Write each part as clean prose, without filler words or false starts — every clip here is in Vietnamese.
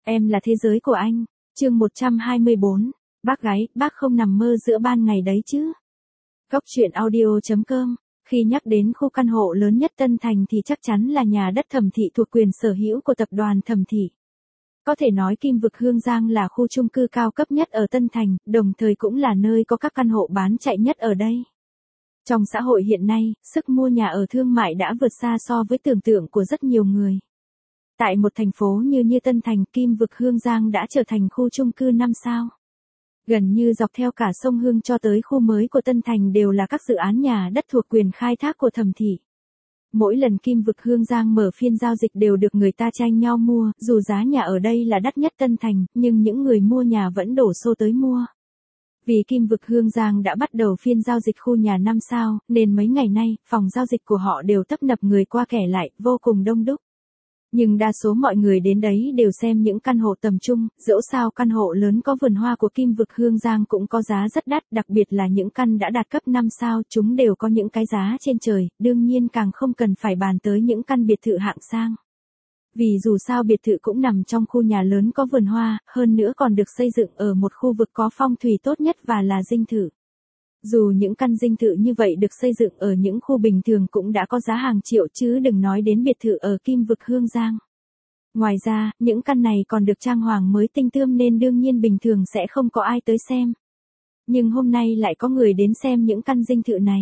Em là thế giới của anh. Chương 124. Bác gái, bác không nằm mơ giữa ban ngày đấy chứ. Góc truyện audio.com. Khi nhắc đến khu căn hộ lớn nhất Tân Thành thì chắc chắn là nhà đất Thẩm Thị thuộc quyền sở hữu của tập đoàn Thẩm Thị. Có thể nói Kim Vực Hương Giang là khu chung cư cao cấp nhất ở Tân Thành, đồng thời cũng là nơi có các căn hộ bán chạy nhất ở đây. Trong xã hội hiện nay, sức mua nhà ở thương mại đã vượt xa so với tưởng tượng của rất nhiều người. Tại một thành phố như Tân Thành, Kim Vực Hương Giang đã trở thành khu chung cư 5 sao. Gần như dọc theo cả sông Hương cho tới khu mới của Tân Thành đều là các dự án nhà đất thuộc quyền khai thác của Thẩm Thị. Mỗi lần Kim Vực Hương Giang mở phiên giao dịch đều được người ta tranh nhau mua, dù giá nhà ở đây là đắt nhất Tân Thành, nhưng những người mua nhà vẫn đổ xô tới mua. Vì Kim Vực Hương Giang đã bắt đầu phiên giao dịch khu nhà 5 sao, nên mấy ngày nay, phòng giao dịch của họ đều tấp nập người qua kẻ lại, vô cùng đông đúc. Nhưng đa số mọi người đến đấy đều xem những căn hộ tầm trung, dẫu sao căn hộ lớn có vườn hoa của Kim Vực Hương Giang cũng có giá rất đắt, đặc biệt là những căn đã đạt cấp 5 sao, chúng đều có những cái giá trên trời, đương nhiên càng không cần phải bàn tới những căn biệt thự hạng sang. Vì dù sao biệt thự cũng nằm trong khu nhà lớn có vườn hoa, hơn nữa còn được xây dựng ở một khu vực có phong thủy tốt nhất và là dinh thự. Dù những căn dinh thự như vậy được xây dựng ở những khu bình thường cũng đã có giá hàng triệu chứ đừng nói đến biệt thự ở Kim Vực Hương Giang. Ngoài ra, những căn này còn được trang hoàng mới tinh tươm nên đương nhiên bình thường sẽ không có ai tới xem. Nhưng hôm nay lại có người đến xem những căn dinh thự này.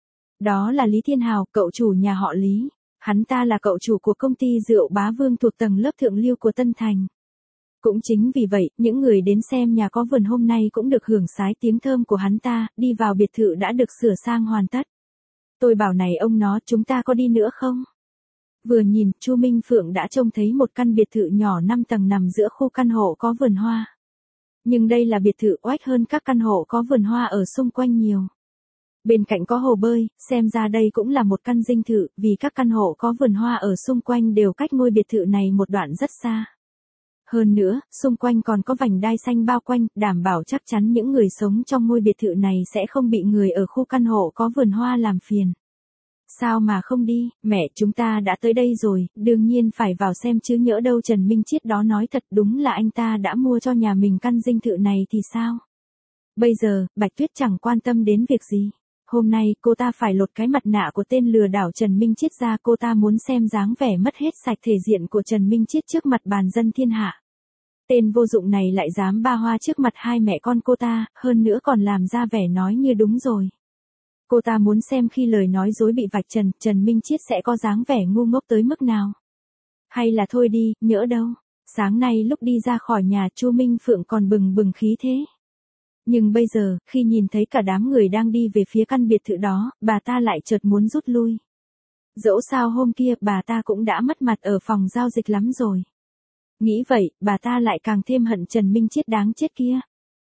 Đó là Lý Thiên Hào, cậu chủ nhà họ Lý. Hắn ta là cậu chủ của công ty rượu Bá Vương thuộc tầng lớp thượng lưu của Tân Thành. Cũng chính vì vậy, những người đến xem nhà có vườn hôm nay cũng được hưởng sái tiếng thơm của hắn ta, đi vào biệt thự đã được sửa sang hoàn tất. Tôi bảo này ông nó, chúng ta có đi nữa không? Vừa nhìn, Chu Minh Phượng đã trông thấy một căn biệt thự nhỏ 5 tầng nằm giữa khu căn hộ có vườn hoa. Nhưng đây là biệt thự oách hơn các căn hộ có vườn hoa ở xung quanh nhiều. Bên cạnh có hồ bơi, xem ra đây cũng là một căn dinh thự, vì các căn hộ có vườn hoa ở xung quanh đều cách ngôi biệt thự này một đoạn rất xa. Hơn nữa, xung quanh còn có vành đai xanh bao quanh, đảm bảo chắc chắn những người sống trong ngôi biệt thự này sẽ không bị người ở khu căn hộ có vườn hoa làm phiền. Sao mà không đi, mẹ chúng ta đã tới đây rồi, đương nhiên phải vào xem chứ nhỡ đâu Trần Minh Chiết đó nói thật đúng là anh ta đã mua cho nhà mình căn dinh thự này thì sao? Bây giờ, Bạch Tuyết chẳng quan tâm đến việc gì. Hôm nay cô ta phải lột cái mặt nạ của tên lừa đảo Trần Minh Chiết ra, cô ta muốn xem dáng vẻ mất hết sạch thể diện của Trần Minh Chiết trước mặt bàn dân thiên hạ. Tên vô dụng này lại dám ba hoa trước mặt hai mẹ con cô ta, hơn nữa còn làm ra vẻ nói như đúng rồi. Cô ta muốn xem khi lời nói dối bị vạch trần, Trần Minh Chiết sẽ có dáng vẻ ngu ngốc tới mức nào. Hay là thôi đi, nhỡ đâu. Sáng nay lúc đi ra khỏi nhà Chu Minh Phượng còn bừng bừng khí thế. Nhưng bây giờ, khi nhìn thấy cả đám người đang đi về phía căn biệt thự đó, bà ta lại chợt muốn rút lui. Dẫu sao hôm kia bà ta cũng đã mất mặt ở phòng giao dịch lắm rồi. Nghĩ vậy, bà ta lại càng thêm hận Trần Minh Chiết đáng chết kia.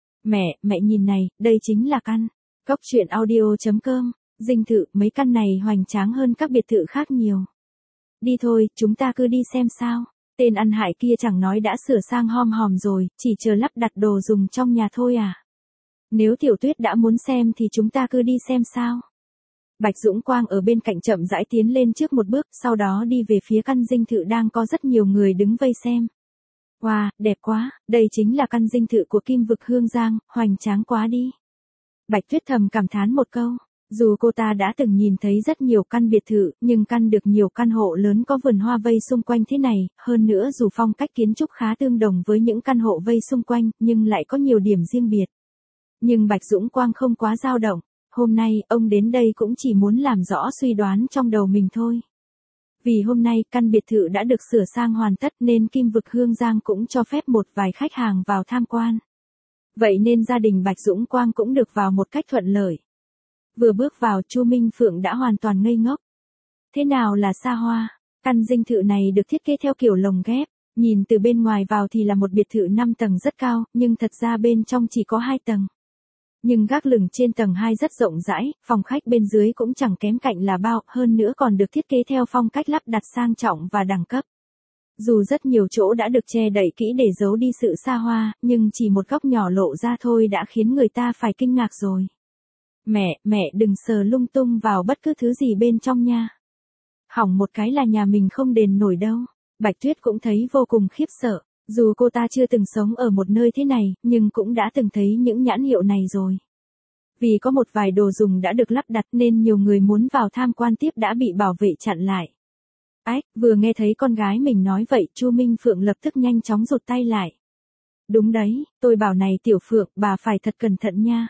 Mẹ nhìn này, đây chính là căn. Góc truyện audio.com, dinh thự, mấy căn này hoành tráng hơn các biệt thự khác nhiều. Đi thôi, chúng ta cứ đi xem sao. Tên ăn hại kia chẳng nói đã sửa sang hom hòm rồi, chỉ chờ lắp đặt đồ dùng trong nhà thôi à. Nếu Tiểu Tuyết đã muốn xem thì chúng ta cứ đi xem sao. Bạch Dũng Quang ở bên cạnh chậm rãi tiến lên trước một bước, sau đó đi về phía căn dinh thự đang có rất nhiều người đứng vây xem. Wow, đẹp quá, đây chính là căn dinh thự của Kim Vực Hương Giang, hoành tráng quá đi. Bạch Tuyết thầm cảm thán một câu, dù cô ta đã từng nhìn thấy rất nhiều căn biệt thự, nhưng căn được nhiều căn hộ lớn có vườn hoa vây xung quanh thế này, hơn nữa dù phong cách kiến trúc khá tương đồng với những căn hộ vây xung quanh, nhưng lại có nhiều điểm riêng biệt. Nhưng Bạch Dũng Quang không quá dao động, hôm nay ông đến đây cũng chỉ muốn làm rõ suy đoán trong đầu mình thôi. Vì hôm nay căn biệt thự đã được sửa sang hoàn tất nên Kim Vực Hương Giang cũng cho phép một vài khách hàng vào tham quan. Vậy nên gia đình Bạch Dũng Quang cũng được vào một cách thuận lợi. Vừa bước vào Chu Minh Phượng đã hoàn toàn ngây ngốc. Thế nào là xa hoa? Căn dinh thự này được thiết kế theo kiểu lồng ghép. Nhìn từ bên ngoài vào thì là một biệt thự 5 tầng rất cao, nhưng thật ra bên trong chỉ có 2 tầng. Nhưng gác lửng trên tầng 2 rất rộng rãi, phòng khách bên dưới cũng chẳng kém cạnh là bao, hơn nữa còn được thiết kế theo phong cách lắp đặt sang trọng và đẳng cấp. Dù rất nhiều chỗ đã được che đậy kỹ để giấu đi sự xa hoa, nhưng chỉ một góc nhỏ lộ ra thôi đã khiến người ta phải kinh ngạc rồi. Mẹ đừng sờ lung tung vào bất cứ thứ gì bên trong nha. Hỏng một cái là nhà mình không đền nổi đâu. Bạch Tuyết cũng thấy vô cùng khiếp sợ. Dù cô ta chưa từng sống ở một nơi thế này, nhưng cũng đã từng thấy những nhãn hiệu này rồi. Vì có một vài đồ dùng đã được lắp đặt nên nhiều người muốn vào tham quan tiếp đã bị bảo vệ chặn lại. Ách, vừa nghe thấy con gái mình nói vậy, Chu Minh Phượng lập tức nhanh chóng rụt tay lại. Đúng đấy, tôi bảo này Tiểu Phượng, bà phải thật cẩn thận nha.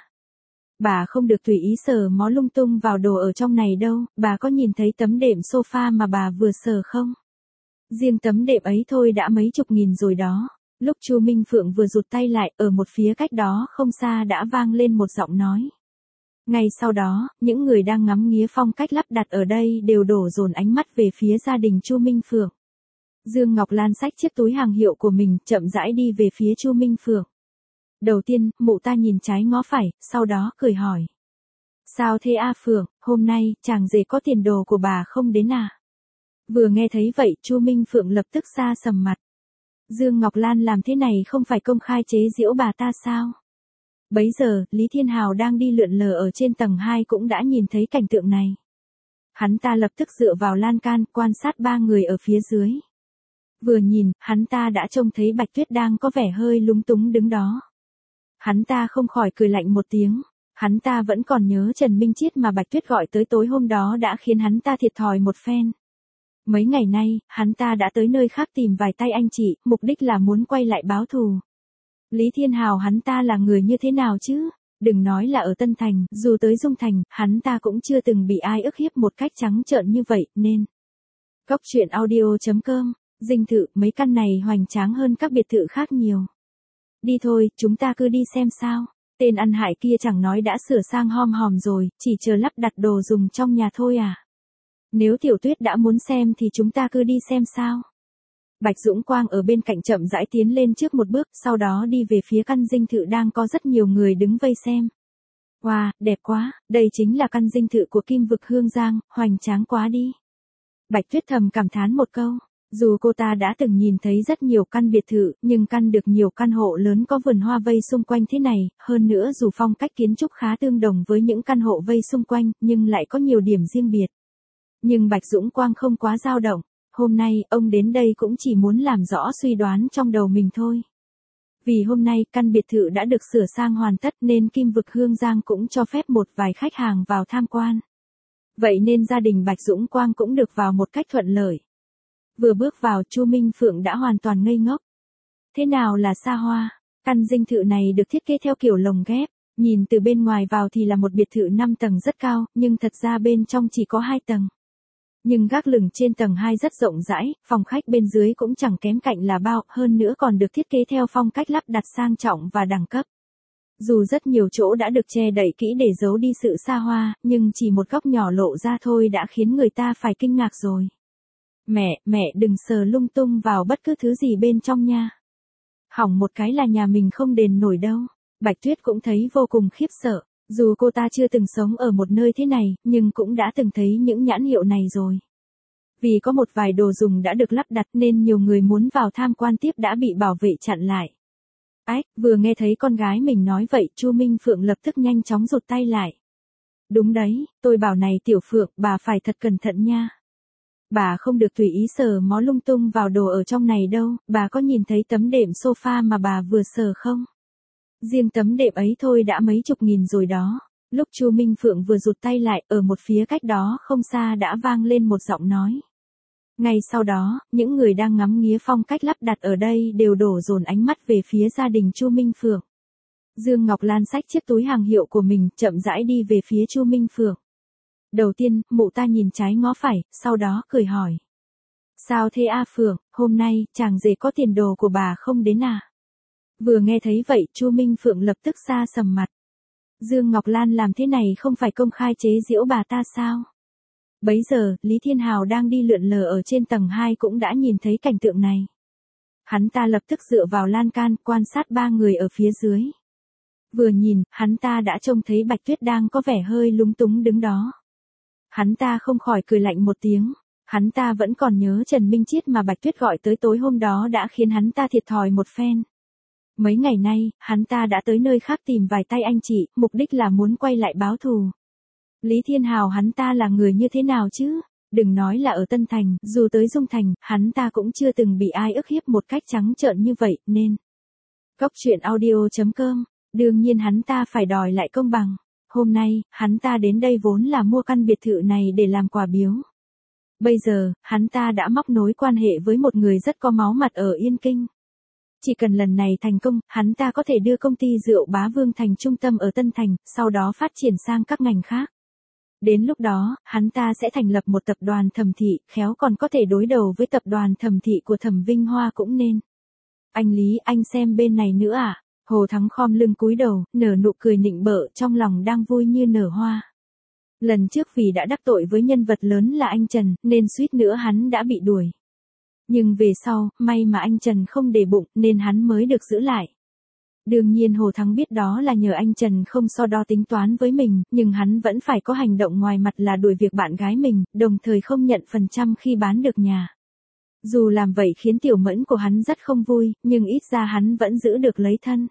Bà không được tùy ý sờ mó lung tung vào đồ ở trong này đâu, bà có nhìn thấy tấm đệm sofa mà bà vừa sờ không? Riêng tấm đệm ấy thôi đã mấy chục nghìn rồi đó. Lúc Chu Minh Phượng vừa rụt tay lại, ở một phía cách đó không xa đã vang lên một giọng nói. Ngay sau đó, những người đang ngắm nghía phong cách lắp đặt ở đây đều đổ dồn ánh mắt về phía gia đình Chu Minh Phượng. Dương Ngọc Lan xách chiếc túi hàng hiệu của mình, chậm rãi đi về phía Chu Minh Phượng. Đầu tiên, mụ ta nhìn trái ngó phải, sau đó cười hỏi. Sao thế A Phượng, hôm nay, chàng rể có tiền đồ của bà không đến à? Vừa nghe thấy vậy, Chu Minh Phượng lập tức xa sầm mặt. Dương Ngọc Lan làm thế này không phải công khai chế giễu bà ta sao? Bấy giờ, Lý Thiên Hào đang đi lượn lờ ở trên tầng 2 cũng đã nhìn thấy cảnh tượng này. Hắn ta lập tức dựa vào lan can, quan sát ba người ở phía dưới. Vừa nhìn, hắn ta đã trông thấy Bạch Tuyết đang có vẻ hơi lúng túng đứng đó. Hắn ta không khỏi cười lạnh một tiếng. Hắn ta vẫn còn nhớ Trần Minh Chiết mà Bạch Tuyết gọi tới tối hôm đó đã khiến hắn ta thiệt thòi một phen. Mấy ngày nay, hắn ta đã tới nơi khác tìm vài tay anh chị, mục đích là muốn quay lại báo thù. Lý Thiên Hào hắn ta là người như thế nào chứ? Đừng nói là ở Tân Thành, dù tới Dung Thành, hắn ta cũng chưa từng bị ai ức hiếp một cách trắng trợn như vậy, nên. Cốc truyện audio.com, dinh thự, mấy căn này hoành tráng hơn các biệt thự khác nhiều. Đi thôi, chúng ta cứ đi xem sao. Tên ăn hại kia chẳng nói đã sửa sang hom hòm rồi, chỉ chờ lắp đặt đồ dùng trong nhà thôi à. Nếu Tiểu Tuyết đã muốn xem thì chúng ta cứ đi xem sao. Bạch Dũng Quang ở bên cạnh chậm rãi tiến lên trước một bước, sau đó đi về phía căn dinh thự đang có rất nhiều người đứng vây xem. Wow, đẹp quá, đây chính là căn dinh thự của Kim Vực Hương Giang, hoành tráng quá đi. Bạch Tuyết thầm cảm thán một câu. Dù cô ta đã từng nhìn thấy rất nhiều căn biệt thự, nhưng căn được nhiều căn hộ lớn có vườn hoa vây xung quanh thế này, hơn nữa dù phong cách kiến trúc khá tương đồng với những căn hộ vây xung quanh, nhưng lại có nhiều điểm riêng biệt. Nhưng Bạch Dũng Quang không quá dao động. Hôm nay, ông đến đây cũng chỉ muốn làm rõ suy đoán trong đầu mình thôi. Vì hôm nay, căn biệt thự đã được sửa sang hoàn tất nên Kim Vực Hương Giang cũng cho phép một vài khách hàng vào tham quan. Vậy nên gia đình Bạch Dũng Quang cũng được vào một cách thuận lợi. Vừa bước vào, Chu Minh Phượng đã hoàn toàn ngây ngốc. Thế nào là xa hoa? Căn dinh thự này được thiết kế theo kiểu lồng ghép. Nhìn từ bên ngoài vào thì là một biệt thự 5 tầng rất cao, nhưng thật ra bên trong chỉ có 2 tầng. Nhưng gác lửng trên tầng 2 rất rộng rãi, phòng khách bên dưới cũng chẳng kém cạnh là bao, hơn nữa còn được thiết kế theo phong cách lắp đặt sang trọng và đẳng cấp. Dù rất nhiều chỗ đã được che đậy kỹ để giấu đi sự xa hoa, nhưng chỉ một góc nhỏ lộ ra thôi đã khiến người ta phải kinh ngạc rồi. Mẹ đừng sờ lung tung vào bất cứ thứ gì bên trong nha. Hỏng một cái là nhà mình không đền nổi đâu. Bạch Tuyết cũng thấy vô cùng khiếp sợ. Dù cô ta chưa từng sống ở một nơi thế này, nhưng cũng đã từng thấy những nhãn hiệu này rồi. Vì có một vài đồ dùng đã được lắp đặt nên nhiều người muốn vào tham quan tiếp đã bị bảo vệ chặn lại. Ách, vừa nghe thấy con gái mình nói vậy, Chu Minh Phượng lập tức nhanh chóng rụt tay lại. Đúng đấy, tôi bảo này Tiểu Phượng, bà phải thật cẩn thận nha. Bà không được tùy ý sờ mó lung tung vào đồ ở trong này đâu, bà có nhìn thấy tấm đệm sofa mà bà vừa sờ không? Riêng tấm đệm ấy thôi đã mấy chục nghìn rồi đó. Lúc Chu Minh Phượng vừa rụt tay lại, ở một phía cách đó không xa đã vang lên một giọng nói. Ngay sau đó, những người đang ngắm nghía phong cách lắp đặt ở đây đều đổ dồn ánh mắt về phía gia đình Chu Minh Phượng. Dương Ngọc Lan xách chiếc túi hàng hiệu của mình, chậm rãi đi về phía Chu Minh Phượng. Đầu tiên, mụ ta nhìn trái ngó phải, sau đó cười hỏi. Sao thế A Phượng, hôm nay, chàng rể có tiền đồ của bà không đến à? Vừa nghe thấy vậy, Chu Minh Phượng lập tức xa sầm mặt. Dương Ngọc Lan làm thế này không phải công khai chế giễu bà ta sao? Bấy giờ, Lý Thiên Hào đang đi lượn lờ ở trên tầng 2 cũng đã nhìn thấy cảnh tượng này. Hắn ta lập tức dựa vào lan can, quan sát ba người ở phía dưới. Vừa nhìn, hắn ta đã trông thấy Bạch Tuyết đang có vẻ hơi lúng túng đứng đó. Hắn ta không khỏi cười lạnh một tiếng. Hắn ta vẫn còn nhớ Trần Minh Chiết mà Bạch Tuyết gọi tới tối hôm đó đã khiến hắn ta thiệt thòi một phen. Mấy ngày nay, hắn ta đã tới nơi khác tìm vài tay anh chị, mục đích là muốn quay lại báo thù. Lý Thiên Hào hắn ta là người như thế nào chứ? Đừng nói là ở Tân Thành, dù tới Dung Thành, hắn ta cũng chưa từng bị ai ức hiếp một cách trắng trợn như vậy, nên. Góc truyện audio.com, đương nhiên hắn ta phải đòi lại công bằng. Hôm nay, hắn ta đến đây vốn là mua căn biệt thự này để làm quà biếu. Bây giờ, hắn ta đã móc nối quan hệ với một người rất có máu mặt ở Yên Kinh. Chỉ cần lần này thành công, hắn ta có thể đưa công ty rượu Bá Vương thành trung tâm ở Tân Thành, sau đó phát triển sang các ngành khác. Đến lúc đó, hắn ta sẽ thành lập một tập đoàn Thẩm Thị, khéo còn có thể đối đầu với tập đoàn Thẩm Thị của Thẩm Vinh Hoa cũng nên. Anh Lý, anh xem bên này nữa à? Hồ Thắng khom lưng cúi đầu, nở nụ cười nịnh bợ, trong lòng đang vui như nở hoa. Lần trước vì đã đắc tội với nhân vật lớn là anh Trần, nên suýt nữa hắn đã bị đuổi. Nhưng về sau, may mà anh Trần không để bụng, nên hắn mới được giữ lại. Đương nhiên Hồ Thắng biết đó là nhờ anh Trần không so đo tính toán với mình, nhưng hắn vẫn phải có hành động ngoài mặt là đuổi việc bạn gái mình, đồng thời không nhận phần trăm khi bán được nhà. Dù làm vậy khiến tiểu mẫn của hắn rất không vui, nhưng ít ra hắn vẫn giữ được lấy thân.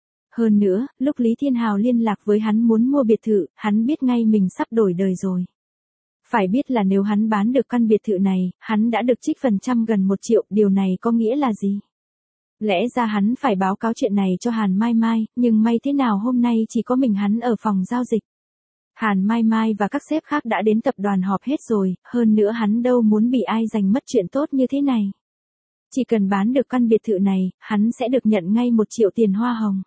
Hơn nữa, lúc Lý Thiên Hào liên lạc với hắn muốn mua biệt thự, hắn biết ngay mình sắp đổi đời rồi. Phải biết là nếu hắn bán được căn biệt thự này, hắn đã được trích phần trăm gần 1 triệu, điều này có nghĩa là gì? Lẽ ra hắn phải báo cáo chuyện này cho Hàn Mai Mai, nhưng may thế nào hôm nay chỉ có mình hắn ở phòng giao dịch. Hàn Mai Mai và các sếp khác đã đến tập đoàn họp hết rồi, hơn nữa hắn đâu muốn bị ai giành mất chuyện tốt như thế này. Chỉ cần bán được căn biệt thự này, hắn sẽ được nhận ngay 1 triệu tiền hoa hồng.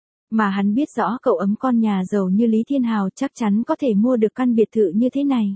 Mà hắn biết rõ cậu ấm con nhà giàu như Lý Thiên Hào chắc chắn có thể mua được căn biệt thự như thế này.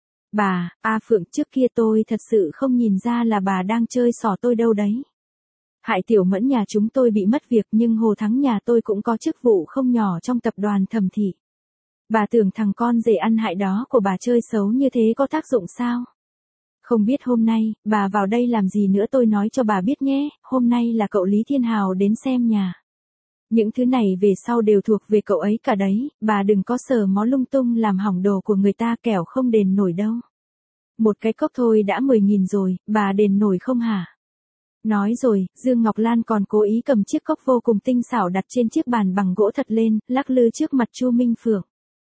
Bà, Phượng, trước kia tôi thật sự không nhìn ra là bà đang chơi xỏ tôi đâu đấy. Hại tiểu mẫn nhà chúng tôi bị mất việc nhưng Hồ Thắng nhà tôi cũng có chức vụ không nhỏ trong tập đoàn Thẩm Thị. Bà tưởng thằng con rể ăn hại đó của bà chơi xấu như thế có tác dụng sao? Không biết hôm nay, bà vào đây làm gì nữa tôi nói cho bà biết nhé, hôm nay là cậu Lý Thiên Hào đến xem nhà. Những thứ này về sau đều thuộc về cậu ấy cả đấy, bà đừng có sờ mó lung tung làm hỏng đồ của người ta kẻo không đền nổi đâu. Một cái cốc thôi đã 10.000 rồi, bà đền nổi không hả? Nói rồi, Dương Ngọc Lan còn cố ý cầm chiếc cốc vô cùng tinh xảo đặt trên chiếc bàn bằng gỗ thật lên, lắc lư trước mặt Chu Minh Phượng.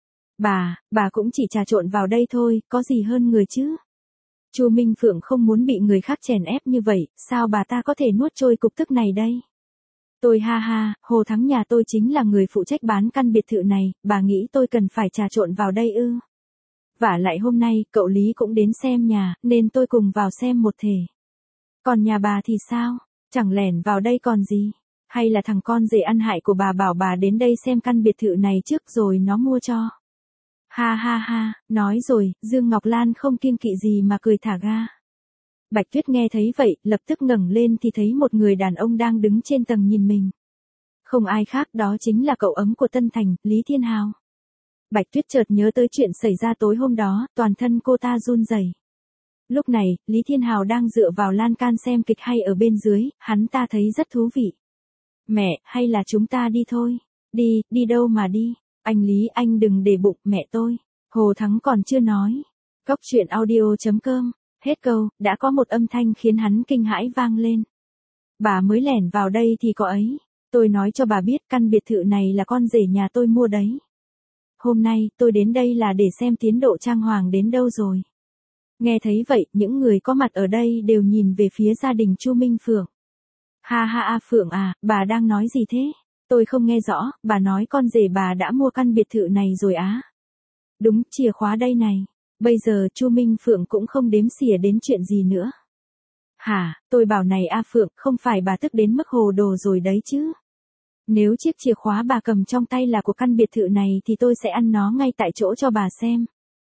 Bà cũng chỉ trà trộn vào đây thôi, có gì hơn người chứ? Chu Minh Phượng không muốn bị người khác chèn ép như vậy, sao bà ta có thể nuốt trôi cục tức này đây? Tôi ha, Hồ Thắng nhà tôi chính là người phụ trách bán căn biệt thự này, bà nghĩ tôi cần phải trà trộn vào đây ư? Vả lại hôm nay, cậu Lý cũng đến xem nhà, nên tôi cùng vào xem một thể. Còn nhà bà thì sao? Chẳng lẻn vào đây còn gì? Hay là thằng con rể ăn hại của bà bảo bà đến đây xem căn biệt thự này trước rồi nó mua cho? Ha, nói rồi, Dương Ngọc Lan không kiêng kỵ gì mà cười thả ga. Bạch Tuyết nghe thấy vậy, lập tức ngẩng lên thì thấy một người đàn ông đang đứng trên tầng nhìn mình. Không ai khác đó chính là cậu ấm của Tân Thành, Lý Thiên Hào. Bạch Tuyết chợt nhớ tới chuyện xảy ra tối hôm đó, toàn thân cô ta run rẩy. Lúc này, Lý Thiên Hào đang dựa vào lan can xem kịch hay ở bên dưới, hắn ta thấy rất thú vị. Mẹ, hay là chúng ta đi thôi? Đi đâu mà đi? Anh Lý, anh đừng để bụng mẹ tôi. Hồ Thắng còn chưa nói. Góc truyện audio.com. Hết câu, đã có một âm thanh khiến hắn kinh hãi vang lên. Bà mới lẻn vào đây thì có ấy. Tôi nói cho bà biết căn biệt thự này là con rể nhà tôi mua đấy. Hôm nay, tôi đến đây là để xem tiến độ trang hoàng đến đâu rồi. Nghe thấy vậy, những người có mặt ở đây đều nhìn về phía gia đình Chu Minh Phượng. Ha, Phượng à, bà đang nói gì thế? Tôi không nghe rõ, bà nói con rể bà đã mua căn biệt thự này rồi á. Đúng, chìa khóa đây này. Bây giờ Chu Minh Phượng cũng không đếm xỉa đến chuyện gì nữa. Hả, tôi bảo này Phượng, không phải bà tức đến mức hồ đồ rồi đấy chứ. Nếu chiếc chìa khóa bà cầm trong tay là của căn biệt thự này thì tôi sẽ ăn nó ngay tại chỗ cho bà xem.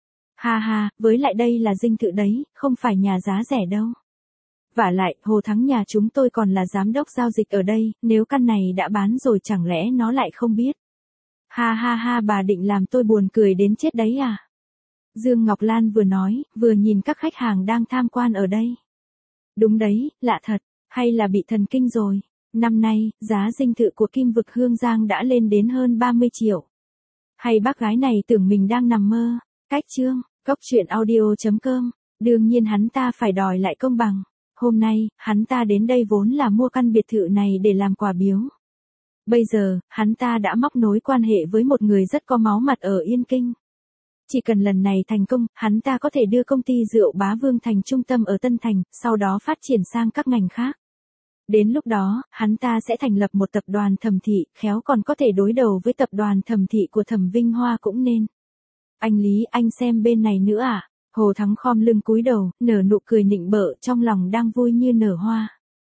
Ha, với lại đây là dinh thự đấy, không phải nhà giá rẻ đâu. Vả lại, Hồ Thắng nhà chúng tôi còn là giám đốc giao dịch ở đây, nếu căn này đã bán rồi chẳng lẽ nó lại không biết. Ha, bà định làm tôi buồn cười đến chết đấy à? Dương Ngọc Lan vừa nói, vừa nhìn các khách hàng đang tham quan ở đây. Đúng đấy, lạ thật, hay là bị thần kinh rồi. Năm nay, giá dinh thự của Kim Vực Hương Giang đã lên đến hơn 30 triệu. Hay bác gái này tưởng mình đang nằm mơ. Cách chương, góc truyện audio.com, đương nhiên hắn ta phải đòi lại công bằng. Hôm nay, hắn ta đến đây vốn là mua căn biệt thự này để làm quà biếu. Bây giờ, hắn ta đã móc nối quan hệ với một người rất có máu mặt ở Yên Kinh. Chỉ cần lần này thành công, hắn ta có thể đưa công ty rượu Bá Vương thành trung tâm ở Tân Thành, sau đó phát triển sang các ngành khác. Đến lúc đó, hắn ta sẽ thành lập một tập đoàn Thẩm Thị, khéo còn có thể đối đầu với tập đoàn Thẩm Thị của Thẩm Vinh Hoa cũng nên. Anh Lý, anh xem bên này nữa à? Hồ Thắng khom lưng cúi đầu, nở nụ cười nịnh bợ, trong lòng đang vui như nở hoa.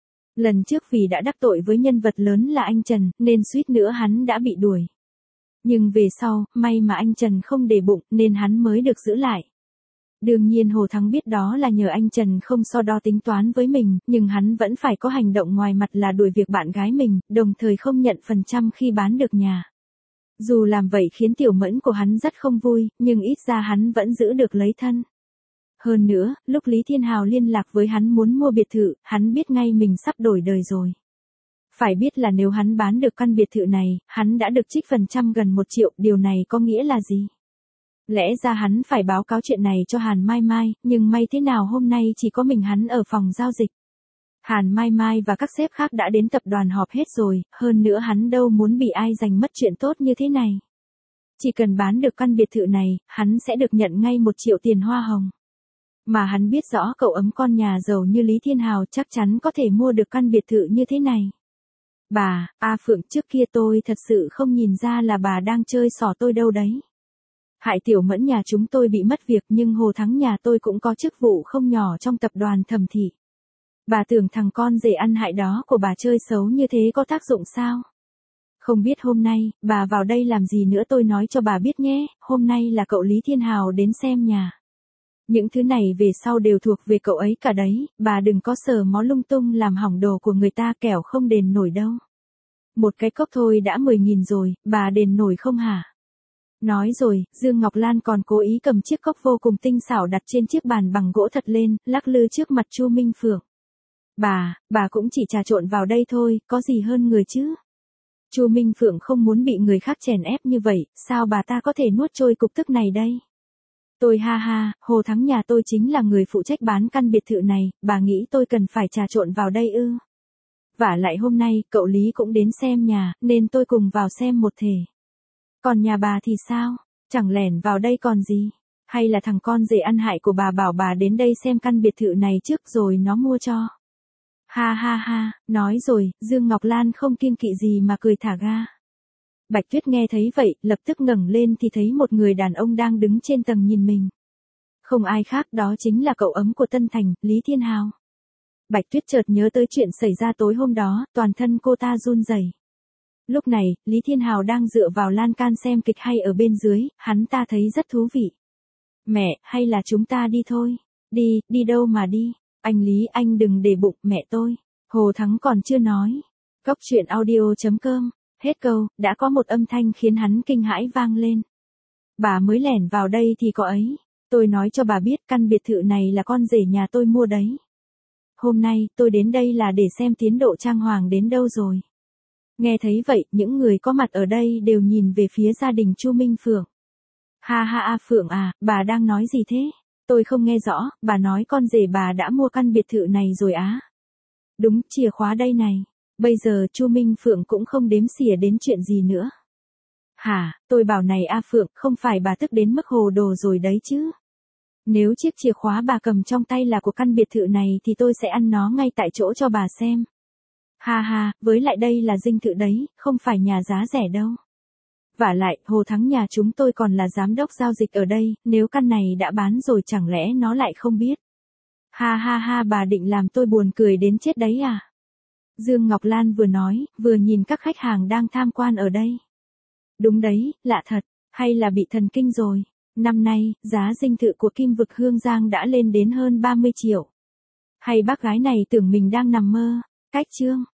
Lần trước vì đã đắc tội với nhân vật lớn là anh Trần, nên suýt nữa hắn đã bị đuổi. Nhưng về sau, may mà anh Trần không để bụng, nên hắn mới được giữ lại. Đương nhiên Hồ Thắng biết đó là nhờ anh Trần không so đo tính toán với mình, nhưng hắn vẫn phải có hành động ngoài mặt là đuổi việc bạn gái mình, đồng thời không nhận phần trăm khi bán được nhà. Dù làm vậy khiến Tiểu Mẫn của hắn rất không vui, nhưng ít ra hắn vẫn giữ được lấy thân. Hơn nữa, lúc Lý Thiên Hào liên lạc với hắn muốn mua biệt thự, hắn biết ngay mình sắp đổi đời rồi. Phải biết là nếu hắn bán được căn biệt thự này, hắn đã được trích phần trăm gần 1 triệu, điều này có nghĩa là gì? Lẽ ra hắn phải báo cáo chuyện này cho Hàn Mai Mai, nhưng may thế nào hôm nay chỉ có mình hắn ở phòng giao dịch. Hàn Mai Mai và các sếp khác đã đến tập đoàn họp hết rồi, hơn nữa hắn đâu muốn bị ai giành mất chuyện tốt như thế này. Chỉ cần bán được căn biệt thự này, hắn sẽ được nhận ngay 1 triệu tiền hoa hồng. Mà hắn biết rõ cậu ấm con nhà giàu như Lý Thiên Hào chắc chắn có thể mua được căn biệt thự như thế này. Bà, A Phượng, trước kia tôi thật sự không nhìn ra là bà đang chơi xỏ tôi đâu đấy. Hại Tiểu Mẫn nhà chúng tôi bị mất việc nhưng Hồ Thắng nhà tôi cũng có chức vụ không nhỏ trong tập đoàn Thẩm Thị. Bà tưởng thằng con rể ăn hại đó của bà chơi xấu như thế có tác dụng sao? Không biết hôm nay, bà vào đây làm gì nữa tôi nói cho bà biết nhé, hôm nay là cậu Lý Thiên Hào đến xem nhà. Những thứ này về sau đều thuộc về cậu ấy cả đấy, bà đừng có sờ mó lung tung làm hỏng đồ của người ta kẻo không đền nổi đâu. Một cái cốc thôi đã 10.000 rồi, bà đền nổi không hả? Nói rồi, Dương Ngọc Lan còn cố ý cầm chiếc cốc vô cùng tinh xảo đặt trên chiếc bàn bằng gỗ thật lên, lắc lư trước mặt Chu Minh Phượng. Bà cũng chỉ trà trộn vào đây thôi, có gì hơn người chứ? Chu Minh Phượng không muốn bị người khác chèn ép như vậy, sao bà ta có thể nuốt trôi cục tức này đây? Tôi ha ha, Hồ Thắng nhà tôi chính là người phụ trách bán căn biệt thự này, bà nghĩ tôi cần phải trà trộn vào đây ư? Vả lại hôm nay, cậu Lý cũng đến xem nhà, nên tôi cùng vào xem một thể. Còn nhà bà thì sao? Chẳng lẻn vào đây còn gì? Hay là thằng con rể ăn hại của bà bảo bà đến đây xem căn biệt thự này trước rồi nó mua cho? Ha ha ha, nói rồi, Dương Ngọc Lan không kiêng kỵ gì mà cười thả ga. Bạch Tuyết nghe thấy vậy, lập tức ngẩng lên thì thấy một người đàn ông đang đứng trên tầng nhìn mình. Không ai khác đó chính là cậu ấm của Tân Thành, Lý Thiên Hào. Bạch Tuyết chợt nhớ tới chuyện xảy ra tối hôm đó, toàn thân cô ta run rẩy. Lúc này, Lý Thiên Hào đang dựa vào lan can xem kịch hay ở bên dưới, hắn ta thấy rất thú vị. Mẹ, hay là chúng ta đi thôi? Đi đâu mà đi? Anh Lý, anh đừng để bụng mẹ tôi. Hồ Thắng còn chưa nói. Cốc truyện audio.com. Hết câu, đã có một âm thanh khiến hắn kinh hãi vang lên. Bà mới lẻn vào đây thì có ấy. Tôi nói cho bà biết căn biệt thự này là con rể nhà tôi mua đấy. Hôm nay, tôi đến đây là để xem tiến độ trang hoàng đến đâu rồi. Nghe thấy vậy, những người có mặt ở đây đều nhìn về phía gia đình Chu Minh Phượng. Ha ha A Phượng à, bà đang nói gì thế? Tôi không nghe rõ, bà nói con rể bà đã mua căn biệt thự này rồi á. Đúng, chìa khóa đây này. Bây giờ Chu Minh Phượng cũng không đếm xỉa đến chuyện gì nữa. Hả, tôi bảo này A Phượng, không phải bà tức đến mức hồ đồ rồi đấy chứ. Nếu chiếc chìa khóa bà cầm trong tay là của căn biệt thự này thì tôi sẽ ăn nó ngay tại chỗ cho bà xem. Ha ha, với lại đây là dinh thự đấy, không phải nhà giá rẻ đâu. Vả lại, Hồ Thắng nhà chúng tôi còn là giám đốc giao dịch ở đây, nếu căn này đã bán rồi chẳng lẽ nó lại không biết. Ha ha ha, bà định làm tôi buồn cười đến chết đấy à? Dương Ngọc Lan vừa nói, vừa nhìn các khách hàng đang tham quan ở đây. Đúng đấy, lạ thật, hay là bị thần kinh rồi. Năm nay, giá dinh thự của Kim Vực Hương Giang đã lên đến hơn 30 triệu. Hay bác gái này tưởng mình đang nằm mơ. Cách chương